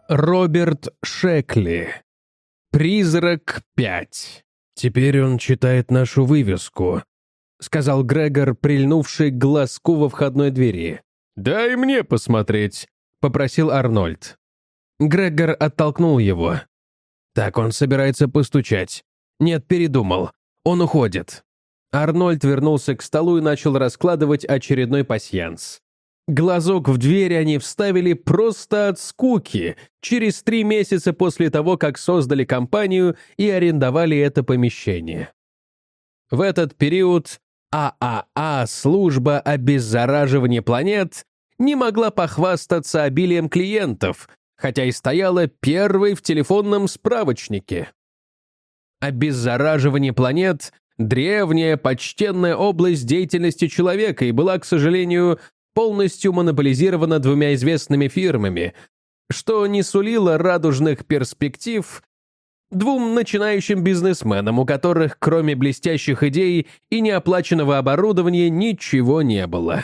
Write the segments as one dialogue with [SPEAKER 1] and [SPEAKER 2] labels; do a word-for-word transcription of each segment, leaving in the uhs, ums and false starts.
[SPEAKER 1] Роберт Шекли. «Призрак пять». «Теперь он читает нашу вывеску», — сказал Грегор, прильнувший к глазку во входной двери. «Дай мне посмотреть», — попросил Арнольд. Грегор оттолкнул его. «Так, он собирается постучать. Нет, передумал. Он уходит». Арнольд вернулся к столу и начал раскладывать очередной пасьянс. Глазок в дверь они вставили просто от скуки, через три месяца после того, как создали компанию и арендовали это помещение. В этот период ААА «Служба обеззараживания планет» не могла похвастаться обилием клиентов, хотя и стояла первой в телефонном справочнике. Обеззараживание планет — древняя, почтенная область деятельности человека и была, к сожалению, полностью монополизирована двумя известными фирмами, что не сулило радужных перспектив двум начинающим бизнесменам, у которых, кроме блестящих идей и неоплаченного оборудования, ничего не было.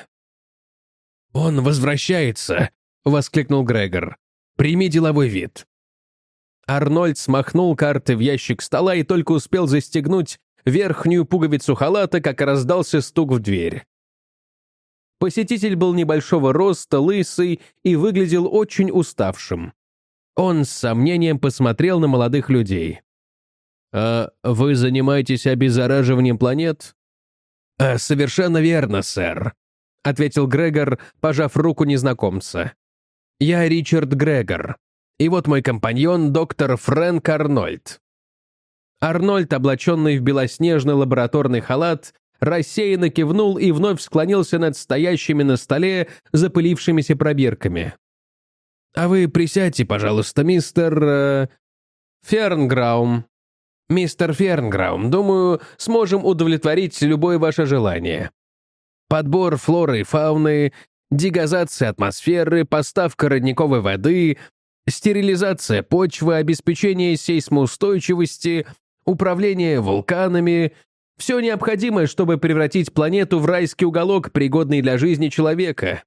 [SPEAKER 1] «Он возвращается!» — воскликнул Грегор. «Прими деловой вид». Арнольд смахнул карты в ящик стола и только успел застегнуть верхнюю пуговицу халата, как раздался стук в дверь. Посетитель был небольшого роста, лысый и выглядел очень уставшим. Он с сомнением посмотрел на молодых людей. «А вы занимаетесь обеззараживанием планет?» «А, совершенно верно, сэр», — ответил Грегор, пожав руку незнакомца. «Я Ричард Грегор, и вот мой компаньон, доктор Фрэнк Арнольд». Арнольд, облаченный в белоснежный лабораторный халат, рассеянно кивнул и вновь склонился над стоящими на столе запылившимися пробирками. «А вы присядьте, пожалуйста, мистер... Э, Фернграум. Мистер Фернграум, думаю, сможем удовлетворить любое ваше желание. Подбор флоры и фауны, дегазация атмосферы, поставка родниковой воды, стерилизация почвы, обеспечение сейсмоустойчивости, управление вулканами — все необходимое, чтобы превратить планету в райский уголок, пригодный для жизни человека».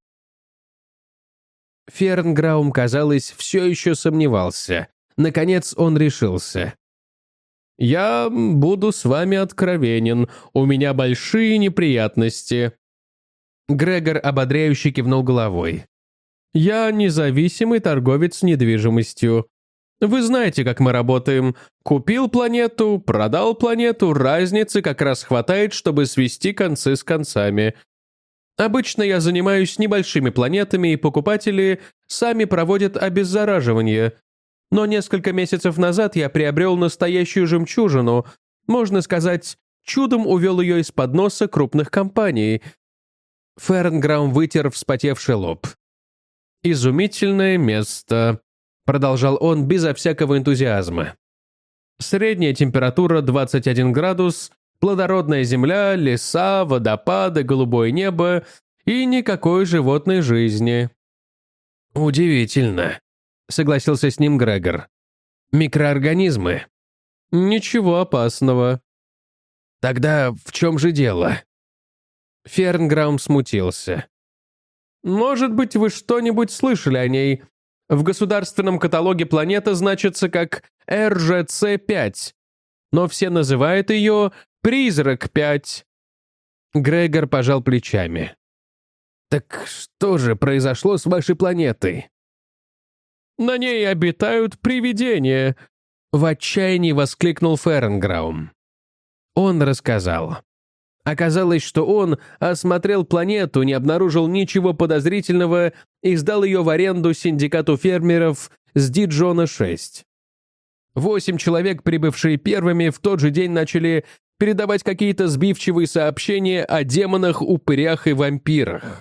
[SPEAKER 1] Фернграум, казалось, все еще сомневался. Наконец он решился. «Я буду с вами откровенен. У меня большие неприятности». Грегор ободряюще кивнул головой. «Я независимый торговец недвижимостью. Вы знаете, как мы работаем. Купил планету, продал планету, разницы как раз хватает, чтобы свести концы с концами. Обычно я занимаюсь небольшими планетами, и покупатели сами проводят обеззараживание. Но несколько месяцев назад я приобрел настоящую жемчужину. Можно сказать, чудом увел ее из-под носа крупных компаний». Фернграум вытер вспотевший лоб. «Изумительное место», — продолжал он безо всякого энтузиазма. «Средняя температура двадцать один градус, плодородная земля, леса, водопады, голубое небо и никакой животной жизни». «Удивительно», — согласился с ним Грегор. «Микроорганизмы?» «Ничего опасного». «Тогда в чем же дело?» Фернграум смутился. «Может быть, вы что-нибудь слышали о ней? В государственном каталоге планета значится как эр жэ цэ пять, но все называют ее «Призрак пять». Грегор пожал плечами. «Так что же произошло с вашей планетой?» «На ней обитают привидения», — в отчаянии воскликнул Фернграум. Он рассказал. Оказалось, что он осмотрел планету, не обнаружил ничего подозрительного и сдал ее в аренду синдикату фермеров с Диджона шесть. Восемь человек, прибывшие первыми, в тот же день начали передавать какие-то сбивчивые сообщения о демонах, упырях и вампирах.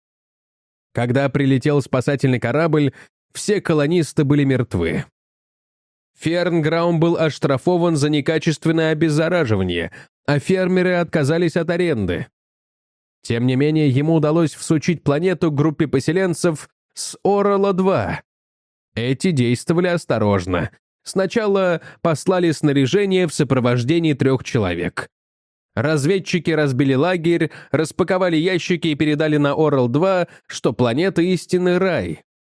[SPEAKER 1] Когда прилетел спасательный корабль, все колонисты были мертвы. Фернграум был оштрафован за некачественное обеззараживание, а фермеры отказались от аренды. Тем не менее, ему удалось всучить планету группе поселенцев с Орала два. Эти действовали осторожно. Сначала послали снаряжение в сопровождении трех человек. Разведчики разбили лагерь, распаковали ящики и передали на Орал два, что планета истинный рай.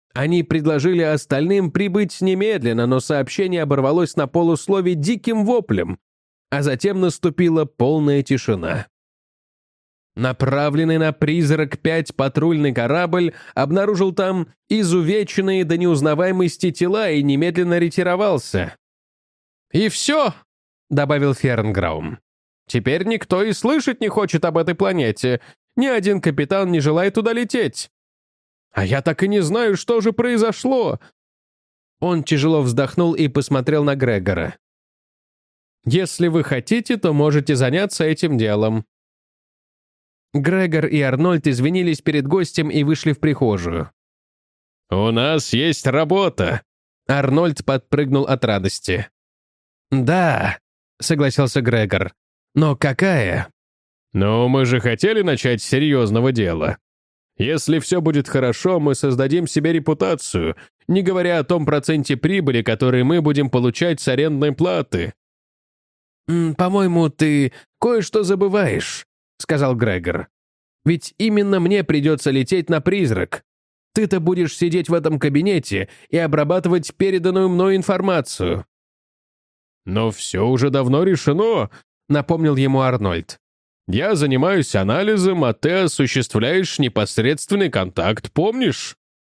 [SPEAKER 1] Они предложили остальным прибыть немедленно, но сообщение оборвалось на полуслове диким воплем, а затем наступила полная тишина. Направленный на «Призрак пять» патрульный корабль обнаружил там изувеченные до неузнаваемости тела и немедленно ретировался. «И все», — добавил Фернграум. «Теперь никто и слышать не хочет об этой планете. Ни один капитан не желает туда лететь. А я так и не знаю, что же произошло». Он тяжело вздохнул и посмотрел на Грегора. «Если вы хотите, то можете заняться этим делом». Грегор и Арнольд извинились перед гостем и вышли в прихожую. «У нас есть работа!» Арнольд подпрыгнул от радости. «Да», — согласился Грегор. «Но какая?» «Но мы же хотели начать с серьезного дела. Если все будет хорошо, мы создадим себе репутацию, не говоря о том проценте прибыли, который мы будем получать с арендной платы». «По-моему, ты кое-что забываешь», — сказал Грегор. «Ведь именно мне придется лететь на «Призрак». Ты-то будешь сидеть в этом кабинете и обрабатывать переданную мной информацию». «Но все уже давно решено», — напомнил ему Арнольд. «Я занимаюсь анализом, а ты осуществляешь непосредственный контакт, помнишь?»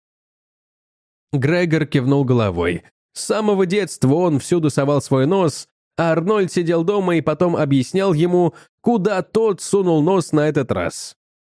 [SPEAKER 1] Грегор кивнул головой. С самого детства он всюду совал свой нос, а Арнольд сидел дома и потом объяснял ему, куда тот сунул нос на этот раз.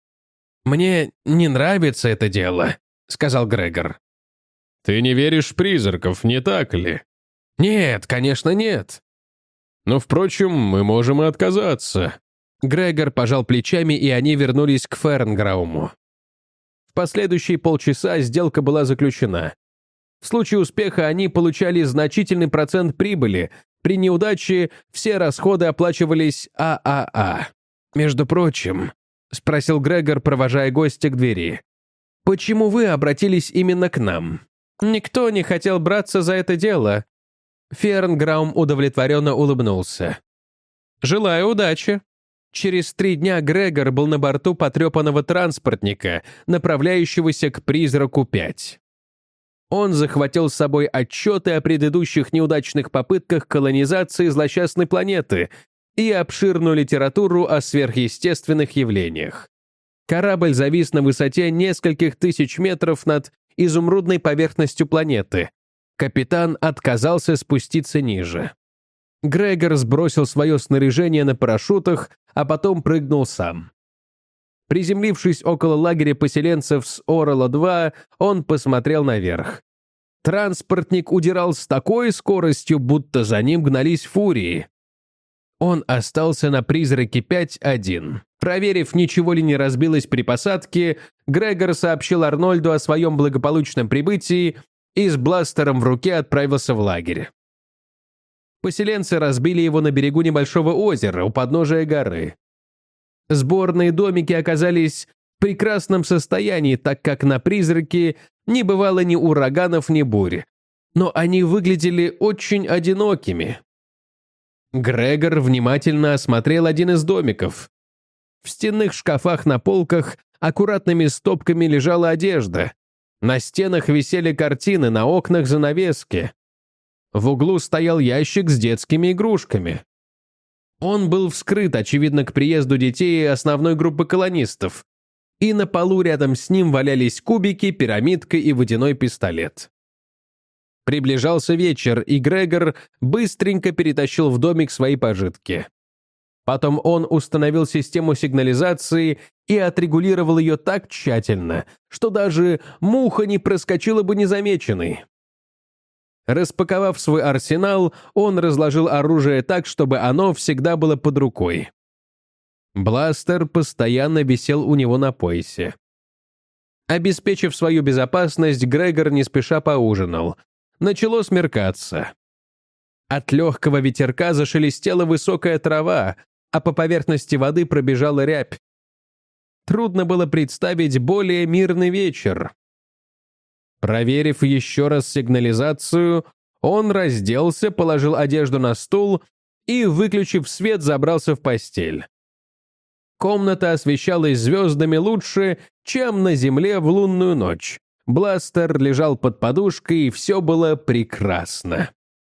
[SPEAKER 1] «Мне не нравится это дело», — сказал Грегор. «Ты не веришь в призраков, не так ли?» «Нет, конечно, нет». «Но, впрочем, мы можем и отказаться». Грегор пожал плечами, и они вернулись к Фернграуму. В последующие полчаса сделка была заключена. В случае успеха они получали значительный процент прибыли, при неудаче все расходы оплачивались ААА. «Между прочим», — спросил Грегор, провожая гостя к двери, «почему вы обратились именно к нам? Никто не хотел браться за это дело». Фернграум удовлетворенно улыбнулся. «Желаю удачи». Через три дня Грегор был на борту потрепанного транспортника, направляющегося к «Призраку пять». Он захватил с собой отчеты о предыдущих неудачных попытках колонизации злосчастной планеты и обширную литературу о сверхъестественных явлениях. Корабль завис на высоте нескольких тысяч метров над изумрудной поверхностью планеты. Капитан отказался спуститься ниже. Грегор сбросил свое снаряжение на парашютах, а потом прыгнул сам. Приземлившись около лагеря поселенцев с Орело-два, он посмотрел наверх. Транспортник удирал с такой скоростью, будто за ним гнались фурии. Он остался на «Призраке пять» один. Проверив, ничего ли не разбилось при посадке, Грегор сообщил Арнольду о своем благополучном прибытии и с бластером в руке отправился в лагерь. Поселенцы разбили его на берегу небольшого озера у подножия горы. Сборные домики оказались в прекрасном состоянии, так как на «Призраке» не бывало ни ураганов, ни бурь. Но они выглядели очень одинокими. Грегор внимательно осмотрел один из домиков. В стенных шкафах на полках аккуратными стопками лежала одежда. На стенах висели картины, на окнах занавески. В углу стоял ящик с детскими игрушками. Он был вскрыт, очевидно, к приезду детей основной группы колонистов, и на полу рядом с ним валялись кубики, пирамидка и водяной пистолет. Приближался вечер, и Грегор быстренько перетащил в домик свои пожитки. Потом он установил систему сигнализации и отрегулировал ее так тщательно, что даже муха не проскочила бы незамеченной. Распаковав свой арсенал, он разложил оружие так, чтобы оно всегда было под рукой. Бластер постоянно висел у него на поясе. Обеспечив свою безопасность, Грегор не спеша поужинал. Начало смеркаться. От легкого ветерка зашелестела высокая трава, а по поверхности воды пробежала рябь. Трудно было представить более мирный вечер. Проверив еще раз сигнализацию, он разделся, положил одежду на стул и, выключив свет, забрался в постель. Комната освещалась звездами лучше, чем на Земле в лунную ночь. бластер лежал под подушкой, и все было прекрасно.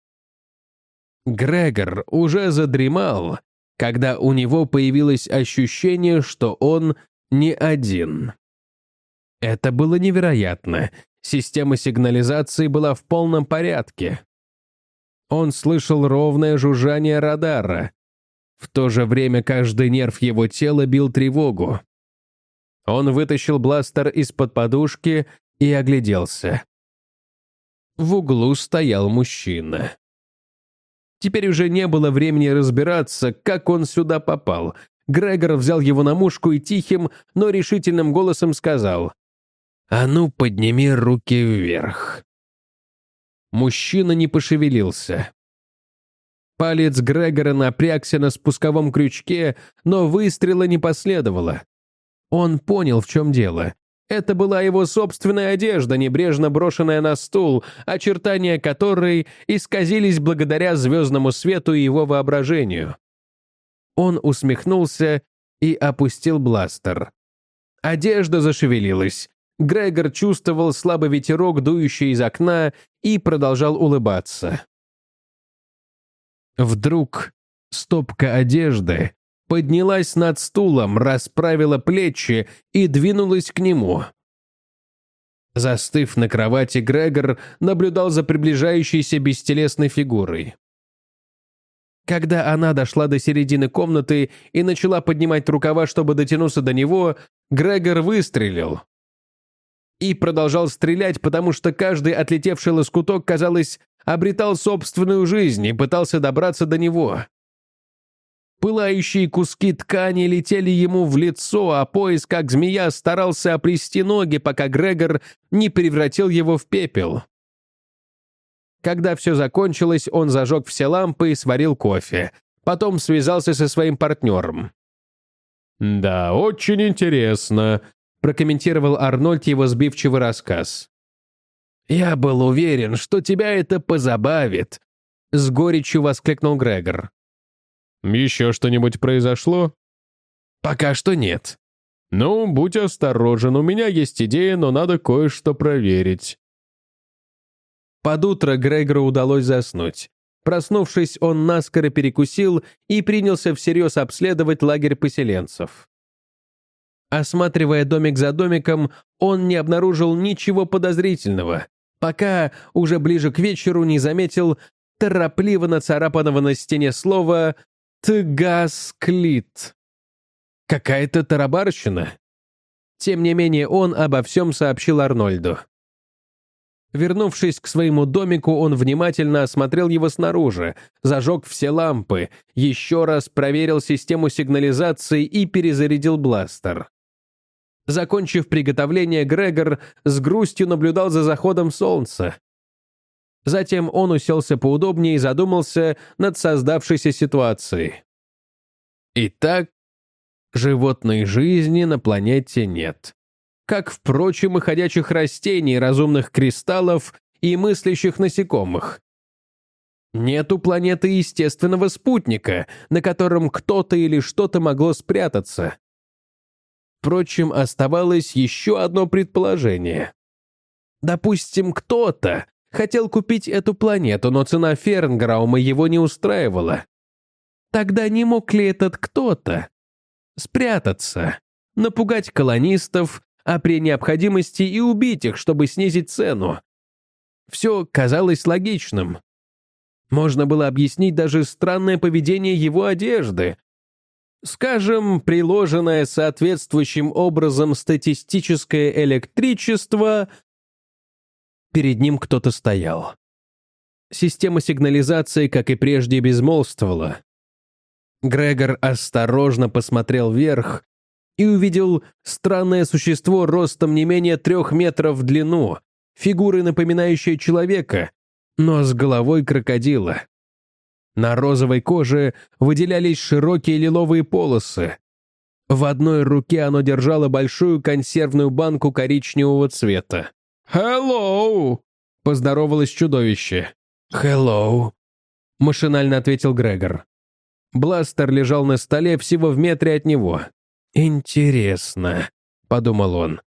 [SPEAKER 1] Грегор уже задремал, когда у него появилось ощущение, что он не один. Это было невероятно. Система сигнализации была в полном порядке. Он слышал ровное жужжание радара. В то же время каждый нерв его тела бил тревогу. Он вытащил бластер из-под подушки и огляделся. В углу стоял мужчина. Теперь уже не было времени разбираться, как он сюда попал. Грегор взял его на мушку и тихим, но решительным голосом сказал: «А ну, подними руки вверх». Мужчина не пошевелился. Палец Грегора напрягся на спусковом крючке, но выстрела не последовало. Он понял, в чем дело. Это была его собственная одежда, небрежно брошенная на стул, очертания которой исказились благодаря звездному свету и его воображению. Он усмехнулся и опустил бластер. Одежда зашевелилась. Грегор чувствовал слабый ветерок, дующий из окна, и продолжал улыбаться. Вдруг стопка одежды поднялась над стулом, расправила плечи и двинулась к нему. Застыв на кровати, Грегор наблюдал за приближающейся бестелесной фигурой. Когда она дошла до середины комнаты и начала поднимать рукава, чтобы дотянуться до него, Грегор выстрелил. И продолжал стрелять, потому что каждый отлетевший лоскуток, казалось, обретал собственную жизнь и пытался добраться до него. Пылающие куски ткани летели ему в лицо, а пояс, как змея, старался оплести ноги, пока Грегор не превратил его в пепел. Когда все закончилось, он зажег все лампы и сварил кофе. Потом связался со своим партнером. «Да, очень интересно», — прокомментировал Арнольд его сбивчивый рассказ. «Я был уверен, что тебя это позабавит», — с горечью воскликнул Грегор. «Еще что-нибудь произошло?» «Пока что нет». «Ну, будь осторожен, у меня есть идея, но надо кое-что проверить». Под утро Грегору удалось заснуть. Проснувшись, он наскоро перекусил и принялся всерьез обследовать лагерь поселенцев. Осматривая домик за домиком, он не обнаружил ничего подозрительного, пока уже ближе к вечеру не заметил торопливо нацарапанного на стене слова «Тгасклит». Какая-то тарабарщина. Тем не менее, он обо всем сообщил Арнольду. Вернувшись к своему домику, он внимательно осмотрел его снаружи, зажег все лампы, еще раз проверил систему сигнализации и перезарядил бластер. Закончив приготовление, Грегор с грустью наблюдал за заходом солнца. Затем он уселся поудобнее и задумался над создавшейся ситуацией. Итак, животной жизни на планете нет. Как, впрочем, и ходячих растений, разумных кристаллов и мыслящих насекомых. Нету планеты естественного спутника, на котором кто-то или что-то могло спрятаться. Впрочем, оставалось еще одно предположение. Допустим, кто-то хотел купить эту планету, но цена Фернграума его не устраивала. Тогда не мог ли этот кто-то спрятаться, напугать колонистов, а при необходимости и убить их, чтобы снизить цену? Все казалось логичным. Можно было объяснить даже странное поведение его одежды. Скажем, приложенное соответствующим образом статистическое электричество. Перед ним кто-то стоял. Система сигнализации, как и прежде, безмолвствовала. Грегор осторожно посмотрел вверх и увидел странное существо ростом не менее трех метров в длину, фигурой напоминающей человека, но с головой крокодила. На розовой коже выделялись широкие лиловые полосы. В одной руке оно держало большую консервную банку коричневого цвета. «Hello!» — поздоровалось чудовище. «Hello!» — машинально ответил Грегор. Бластер лежал на столе всего в метре от него. «Интересно», — подумал он.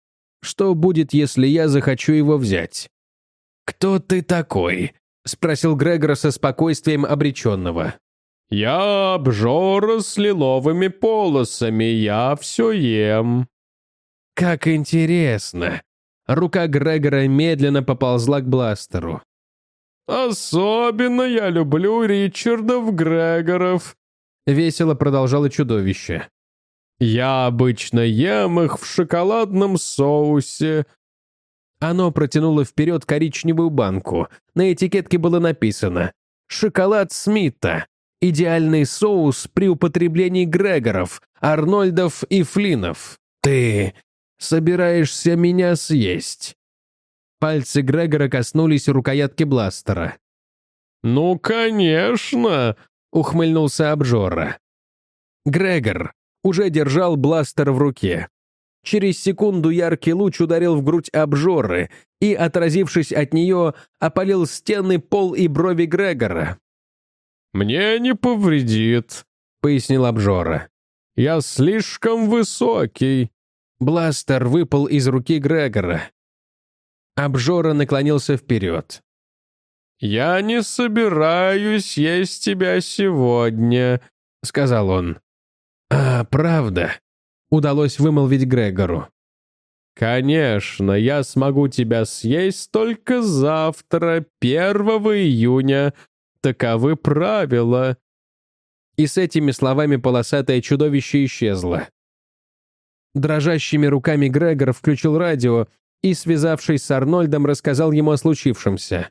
[SPEAKER 1] Что будет, если я захочу его взять? «Кто ты такой?» — спросил Грегор со спокойствием обреченного. «Я обжора с лиловыми полосами, я все ем». «Как интересно!» Рука Грегора медленно поползла к бластеру. «Особенно я люблю Ричардов Грегоров», — весело продолжало чудовище. «Я обычно ем их в шоколадном соусе». Оно протянуло вперед коричневую банку. На этикетке было написано «Шоколад Смита. Идеальный соус при употреблении Грегоров, Арнольдов и Флинов. Ты собираешься меня съесть?» Пальцы Грегора коснулись рукоятки бластера. «Ну, конечно!» — ухмыльнулся обжора. Грегор уже держал бластер в руке. Через секунду яркий луч ударил в грудь обжоры и, отразившись от нее, опалил стены, пол и брови Грегора. «Мне не повредит», — пояснил обжора. «Я слишком высокий». Бластер выпал из руки Грегора. Обжора наклонился вперед. «Я не собираюсь есть тебя сегодня», — сказал он. «А, правда?» — удалось вымолвить Грегору. «Конечно, я смогу тебя съесть только завтра, первого июня. Таковы правила». И с этими словами полосатое чудовище исчезло. Дрожащими руками Грегор включил радио и, связавшись с Арнольдом, рассказал ему о случившемся.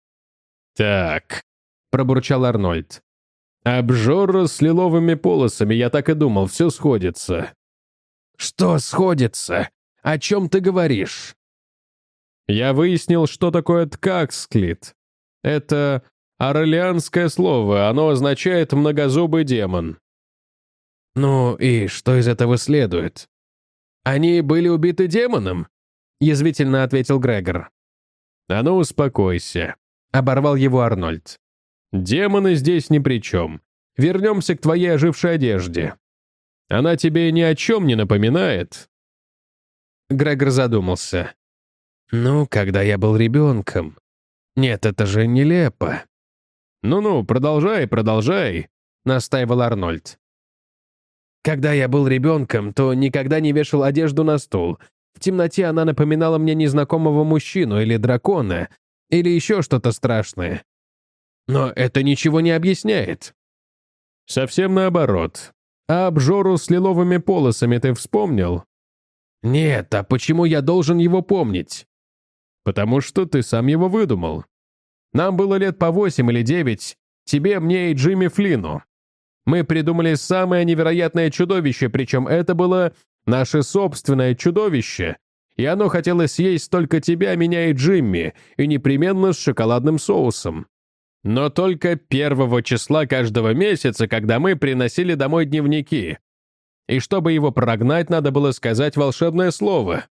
[SPEAKER 1] «Так», — пробурчал Арнольд. «Обжора с лиловыми полосами, я так и думал, все сходится». «Что сходится? О чем ты говоришь?» «Я выяснил, что такое ткаксклит. Это орелианское слово, оно означает «многозубый демон». «Ну и что из этого следует?» «Они были убиты демоном?» — язвительно ответил Грегор. «А ну, успокойся», — оборвал его Арнольд. «Демоны здесь ни при чем. Вернемся к твоей ожившей одежде. Она тебе ни о чем не напоминает?» Грегор задумался. «Ну, когда я был ребенком. Нет, это же нелепо». «Ну-ну, продолжай, продолжай», — настаивал Арнольд. «Когда я был ребенком, то никогда не вешал одежду на стул. В темноте она напоминала мне незнакомого мужчину или дракона, или еще что-то страшное. Но это ничего не объясняет». «Совсем наоборот. А обжору с лиловыми полосами ты вспомнил?» «Нет, а почему я должен его помнить?» «Потому что ты сам его выдумал. Нам было лет по восемь или девять, тебе, мне и Джимми Флину. Мы придумали самое невероятное чудовище, причем это было наше собственное чудовище, и оно хотело съесть только тебя, меня и Джимми, и непременно с шоколадным соусом. Но только первого числа каждого месяца, когда мы приносили домой дневники. И чтобы его прогнать, надо было сказать волшебное слово».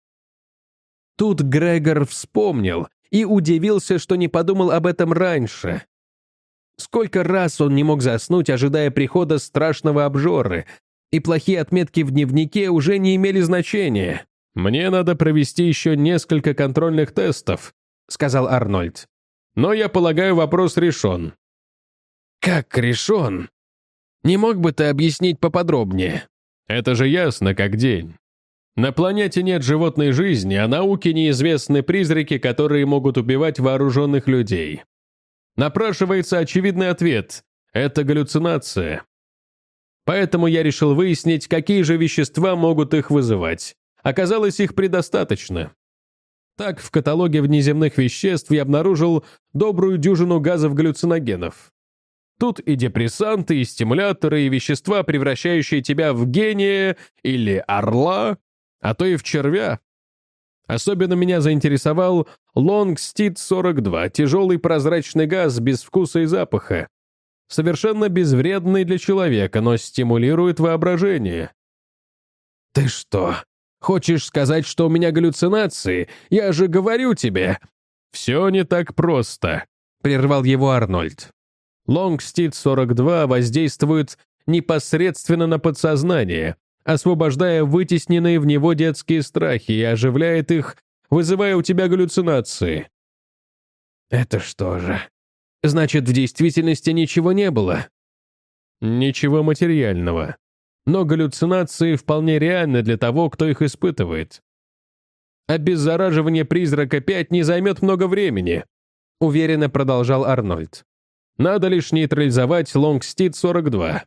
[SPEAKER 1] Тут Грегор вспомнил и удивился, что не подумал об этом раньше. Сколько раз он не мог заснуть, ожидая прихода страшного обжоры, и плохие отметки в дневнике уже не имели значения. «Мне надо провести еще несколько контрольных тестов», — сказал Арнольд. «Но я полагаю, вопрос решен». «Как решен? Не мог бы ты объяснить поподробнее?» «Это же ясно, как день. На планете нет животной жизни, а науке неизвестны призраки, которые могут убивать вооруженных людей. Напрашивается очевидный ответ – это галлюцинация. Поэтому я решил выяснить, какие же вещества могут их вызывать. Оказалось, их предостаточно. Так, в каталоге внеземных веществ я обнаружил добрую дюжину газов-галлюциногенов. Тут и депрессанты, и стимуляторы, и вещества, превращающие тебя в гения или орла, а то и в червя. Особенно меня заинтересовал Лонгстид сорок два, тяжелый прозрачный газ без вкуса и запаха. Совершенно безвредный для человека, но стимулирует воображение. «Ты что, хочешь сказать, что у меня галлюцинации? Я же говорю тебе!» «Все не так просто», — прервал его Арнольд. Лонгстид сорок два воздействует непосредственно на подсознание, освобождая вытесненные в него детские страхи и оживляет их, вызывая у тебя галлюцинации. Это что же? Значит, в действительности ничего не было? Ничего материального. Но галлюцинации вполне реальны для того, кто их испытывает. Обеззараживание призрака пять не займет много времени, уверенно продолжал Арнольд. Надо лишь нейтрализовать Лонгстит сорок два.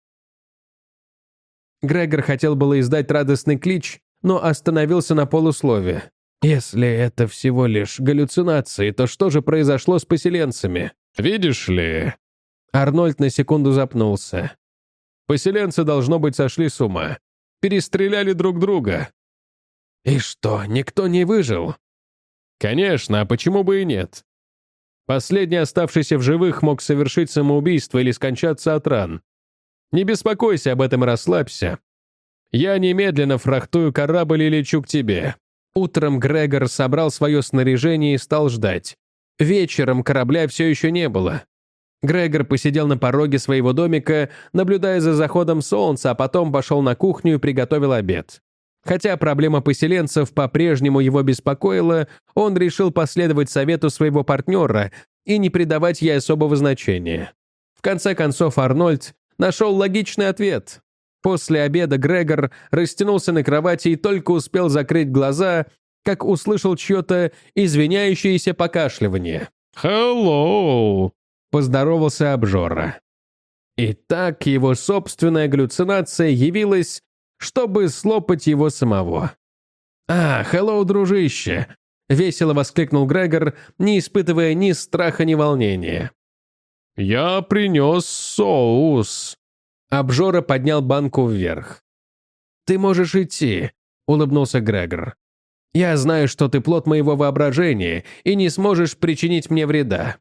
[SPEAKER 1] Грегор хотел было издать радостный клич, но остановился на полуслове. Если это всего лишь галлюцинации, то что же произошло с поселенцами? Видишь ли... Арнольд на секунду запнулся. Поселенцы, должно быть, сошли с ума. Перестреляли друг друга. И что, никто не выжил? Конечно, а почему бы и нет? Последний оставшийся в живых мог совершить самоубийство или скончаться от ран. Не беспокойся об этом и расслабься. Я немедленно фрахтую корабль и лечу к тебе. Утром Грегор собрал свое снаряжение и стал ждать. Вечером корабля все еще не было. Грегор посидел на пороге своего домика, наблюдая за заходом солнца, а потом пошел на кухню и приготовил обед. Хотя проблема поселенцев по-прежнему его беспокоила, он решил последовать совету своего партнера и не придавать ей особого значения. В конце концов, Арнольд нашел логичный ответ. После обеда Грегор растянулся на кровати и только успел закрыть глаза, как услышал чье-то извиняющееся покашливание. «Hello!» — поздоровался обжора. Итак, его собственная галлюцинация явилась, чтобы слопать его самого. «А, hello, дружище!» — весело воскликнул Грегор, не испытывая ни страха, ни волнения. «Я принес соус!» Обжора поднял банку вверх. «Ты можешь идти», — улыбнулся Грегор. «Я знаю, что ты плод моего воображения и не сможешь причинить мне вреда».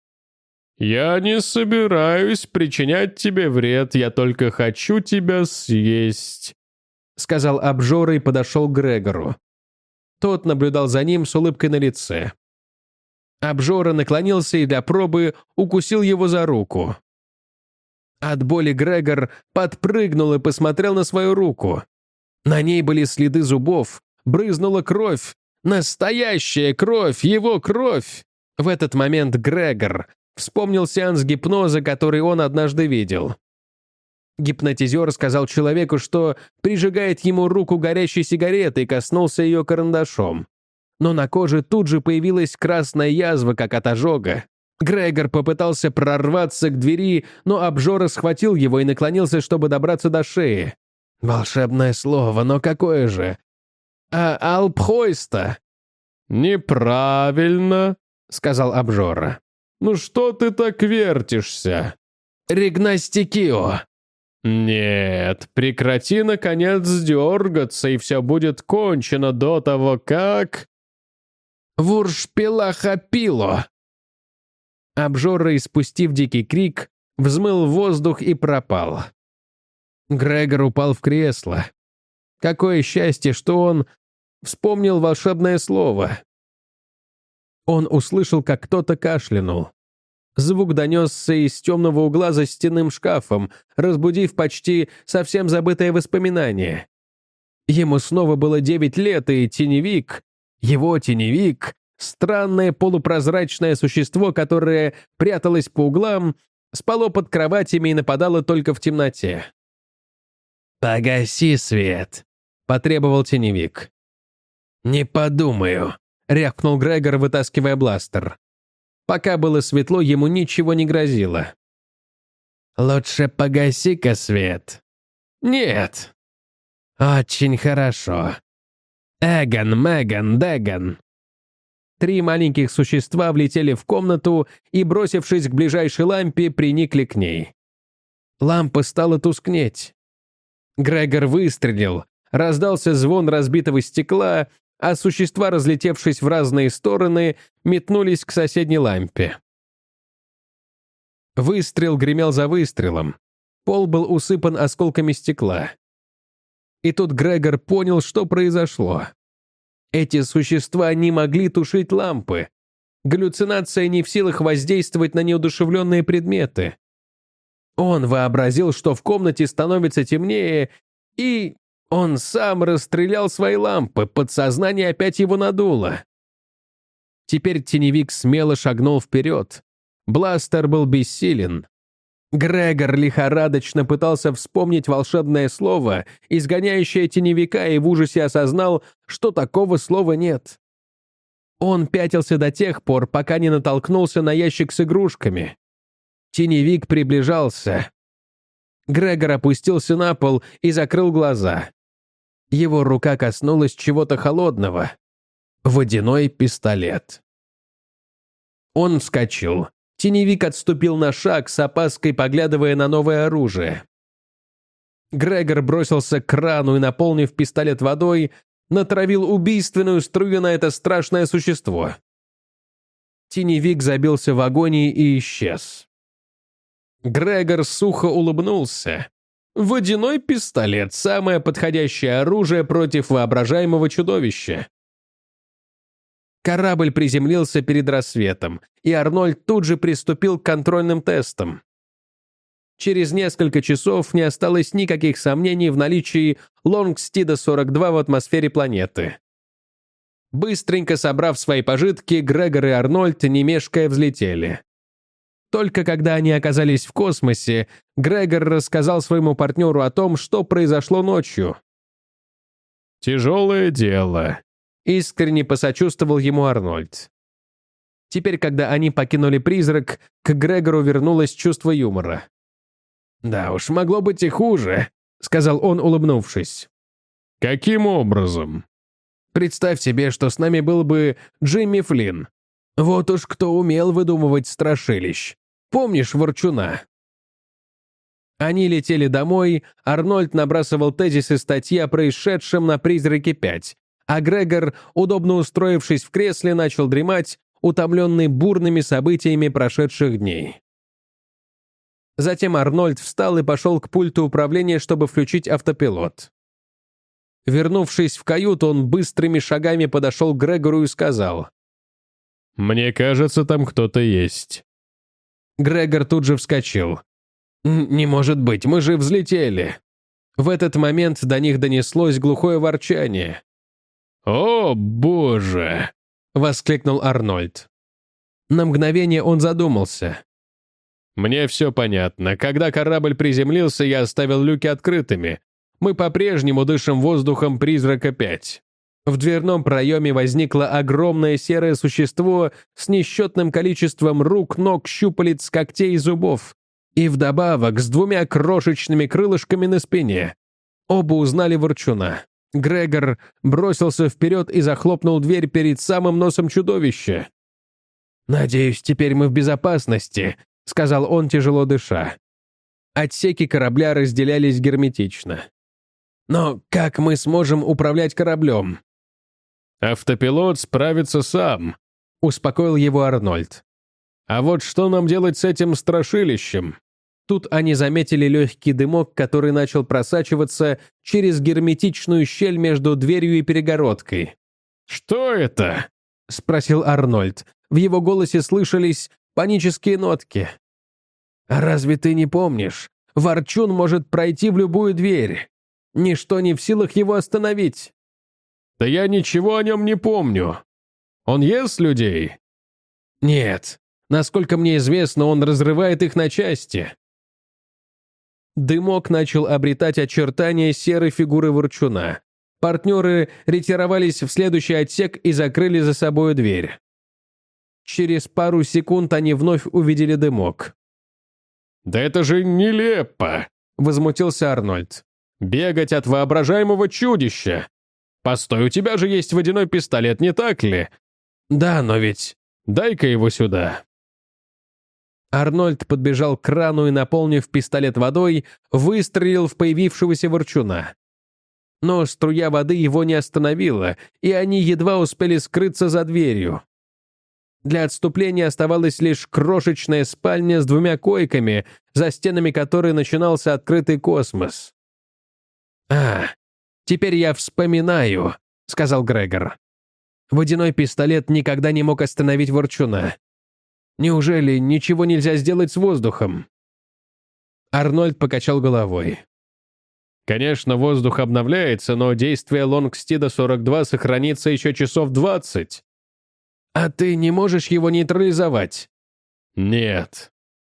[SPEAKER 1] «Я не собираюсь причинять тебе вред, я только хочу тебя съесть», — сказал обжора и подошел к Грегору. Тот наблюдал за ним с улыбкой на лице. Обжора наклонился и для пробы укусил его за руку. От боли Грегор подпрыгнул и посмотрел на свою руку. На ней были следы зубов, брызнула кровь. Настоящая кровь, его кровь! В этот момент Грегор вспомнил сеанс гипноза, который он однажды видел. Гипнотизер сказал человеку, что прижигает ему руку горящей сигаретой и коснулся ее карандашом. Но на коже тут же появилась красная язва, как от ожога. Грегор попытался прорваться к двери, но обжора схватил его и наклонился, чтобы добраться до шеи. Волшебное слово, но какое же? А алпхойста? «Неправильно», — сказал обжора. «Ну что ты так вертишься?» «Ригнастикио». «Нет, прекрати, наконец, дергаться, и все будет кончено до того, как...» «Вуршпилахапило». Обжора, испустив дикий крик, взмыл в воздух и пропал. Грегор упал в кресло. Какое счастье, что он вспомнил волшебное слово. Он услышал, как кто-то кашлянул. Звук донесся из темного угла за стенным шкафом, разбудив почти совсем забытое воспоминание. Ему снова было девять лет, и теневик, его теневик, странное полупрозрачное существо, которое пряталось по углам, спало под кроватями и нападало только в темноте. «Погаси свет», — потребовал теневик. «Не подумаю», — рявкнул Грегор, вытаскивая бластер. Пока было светло, ему ничего не грозило. «Лучше погаси-ка свет». «Нет». «Очень хорошо. Эгон, Меган, Дэгон». Три маленьких существа влетели в комнату и, бросившись к ближайшей лампе, приникли к ней. Лампа стала тускнеть. Грегор выстрелил, раздался звон разбитого стекла, а существа, разлетевшись в разные стороны, метнулись к соседней лампе. Выстрел гремел за выстрелом. Пол был усыпан осколками стекла. И тут Грегор понял, что произошло. Эти существа не могли тушить лампы. Галлюцинация не в силах воздействовать на неодушевленные предметы. Он вообразил, что в комнате становится темнее, и Он сам расстрелял свои лампы, подсознание опять его надуло. Теперь теневик смело шагнул вперед. Бластер был бессилен. Грегор лихорадочно пытался вспомнить волшебное слово, изгоняющее теневика, и в ужасе осознал, что такого слова нет. Он пятился до тех пор, пока не натолкнулся на ящик с игрушками. Теневик приближался. Грегор опустился на пол и закрыл глаза. Его рука коснулась чего-то холодного. Водяной пистолет. Он вскочил. Теневик отступил на шаг, с опаской поглядывая на новое оружие. Грегор бросился к крану и, наполнив пистолет водой, натравил убийственную струю на это страшное существо. Теневик забился в агонии и исчез. Грегор сухо улыбнулся. Водяной пистолет — самое подходящее оружие против воображаемого чудовища. Корабль приземлился перед рассветом, и Арнольд тут же приступил к контрольным тестам. Через несколько часов не осталось никаких сомнений в наличии Лонгстида сорок два в атмосфере планеты. Быстренько собрав свои пожитки, Грегор и Арнольд, не мешкая, взлетели. Только когда они оказались в космосе, Грегор рассказал своему партнеру о том, что произошло ночью. «Тяжелое дело», — искренне посочувствовал ему Арнольд. Теперь, когда они покинули призрак, к Грегору вернулось чувство юмора. «Да уж, могло быть и хуже», — сказал он, улыбнувшись. «Каким образом?» «Представь себе, что с нами был бы Джимми Флинн. Вот уж кто умел выдумывать страшилищ. Помнишь Ворчуна?» Они летели домой, Арнольд набрасывал тезисы статьи о происшедшем на «Призраке пять», а Грегор, удобно устроившись в кресле, начал дремать, утомленный бурными событиями прошедших дней. Затем Арнольд встал и пошел к пульту управления, чтобы включить автопилот. Вернувшись в каюту, он быстрыми шагами подошел к Грегору и сказал: «Мне кажется, там кто-то есть». Грегор тут же вскочил. «Не может быть, мы же взлетели». В этот момент до них донеслось глухое ворчание. «О, боже!» — воскликнул Арнольд. На мгновение он задумался. «Мне все понятно. Когда корабль приземлился, я оставил люки открытыми. Мы по-прежнему дышим воздухом «Призрака пять». В дверном проеме возникло огромное серое существо с несчетным количеством рук, ног, щупалец, когтей и зубов. И вдобавок с двумя крошечными крылышками на спине. Оба узнали Ворчуна. Грегор бросился вперед и захлопнул дверь перед самым носом чудовища. «Надеюсь, теперь мы в безопасности», — сказал он, тяжело дыша. Отсеки корабля разделялись герметично. «Но как мы сможем управлять кораблем?» «Автопилот справится сам», — успокоил его Арнольд. «А вот что нам делать с этим страшилищем?» Тут они заметили легкий дымок, который начал просачиваться через герметичную щель между дверью и перегородкой. «Что это?» — спросил Арнольд. В его голосе слышались панические нотки. «Разве ты не помнишь? Ворчун может пройти в любую дверь. Ничто не в силах его остановить». «Да я ничего о нем не помню. Он ест людей?» «Нет. Насколько мне известно, он разрывает их на части». Дымок начал обретать очертания серой фигуры Ворчуна. Партнеры ретировались в следующий отсек и закрыли за собой дверь. Через пару секунд они вновь увидели дымок. «Да это же нелепо!» — возмутился Арнольд. «Бегать от воображаемого чудища! Постой, у тебя же есть водяной пистолет, не так ли?» «Да, но ведь... Дай-ка его сюда». Арнольд подбежал к крану и, наполнив пистолет водой, выстрелил в появившегося Ворчуна. Но струя воды его не остановила, и они едва успели скрыться за дверью. Для отступления оставалась лишь крошечная спальня с двумя койками, за стенами которой начинался открытый космос. «А, теперь я вспоминаю», — сказал Грегор. «Водяной пистолет никогда не мог остановить Ворчуна. Неужели ничего нельзя сделать с воздухом?» Арнольд покачал головой. Конечно, воздух обновляется, но действие Лонгстида сорок два сохранится еще часов двадцать. А ты не можешь его нейтрализовать? Нет.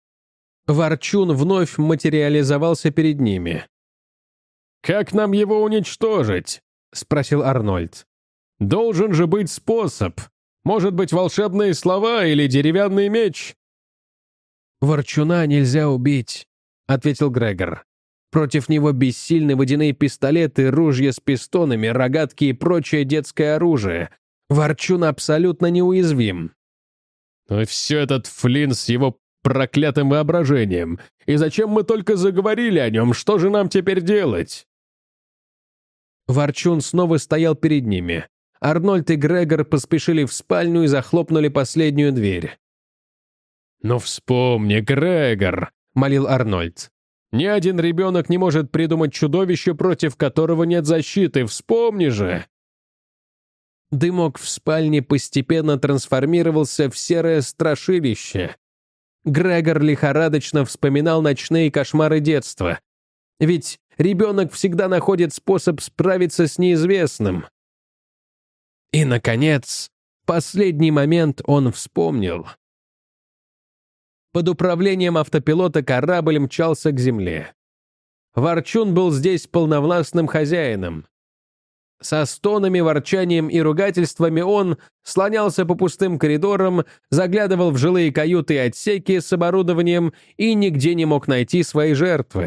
[SPEAKER 1] Ворчун вновь материализовался перед ними. «Как нам его уничтожить?» — спросил Арнольд. «Должен же быть способ. Может быть, волшебные слова или деревянный меч?» «Ворчуна нельзя убить», — ответил Грегор. «Против него бессильны водяные пистолеты, ружья с пистонами, рогатки и прочее детское оружие. Ворчун абсолютно неуязвим». «Ну и все этот Флинн с его проклятым воображением. И зачем мы только заговорили о нем? Что же нам теперь делать?» Ворчун снова стоял перед ними. Арнольд и Грегор поспешили в спальню и захлопнули последнюю дверь. «Ну вспомни, Грегор», — молил Арнольд. «Ни один ребенок не может придумать чудовище, против которого нет защиты. Вспомни же!» Дымок в спальне постепенно трансформировался в серое страшилище. Грегор лихорадочно вспоминал ночные кошмары детства. Ведь ребенок всегда находит способ справиться с неизвестным. И, наконец, в последний момент он вспомнил. Под управлением автопилота корабль мчался к земле. Ворчун был здесь полновластным хозяином. Со стонами, ворчанием и ругательствами он слонялся по пустым коридорам, заглядывал в жилые каюты и отсеки с оборудованием и нигде не мог найти свои жертвы.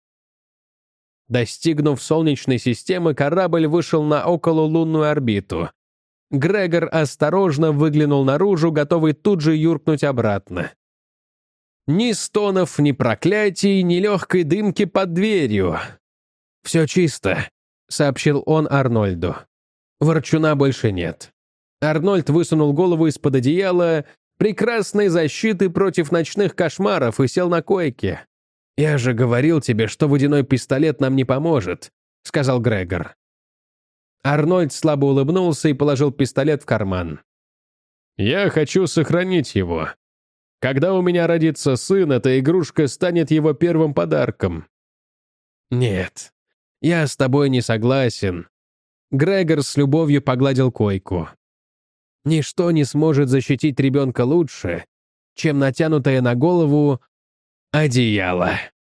[SPEAKER 1] Достигнув Солнечной системы, корабль вышел на окололунную орбиту. Грегор осторожно выглянул наружу, готовый тут же юркнуть обратно. Ни стонов, ни проклятий, ни легкой дымки под дверью. «Все чисто», — сообщил он Арнольду. «Ворчуна больше нет». Арнольд высунул голову из-под одеяла, прекрасной защиты против ночных кошмаров, и сел на койке. «Я же говорил тебе, что водяной пистолет нам не поможет», — сказал Грегор. Арнольд слабо улыбнулся и положил пистолет в карман. «Я хочу сохранить его. Когда у меня родится сын, эта игрушка станет его первым подарком». «Нет, я с тобой не согласен». Грегор с любовью погладил койку. «Ничто не сможет защитить ребенка лучше, чем натянутое на голову одеяло».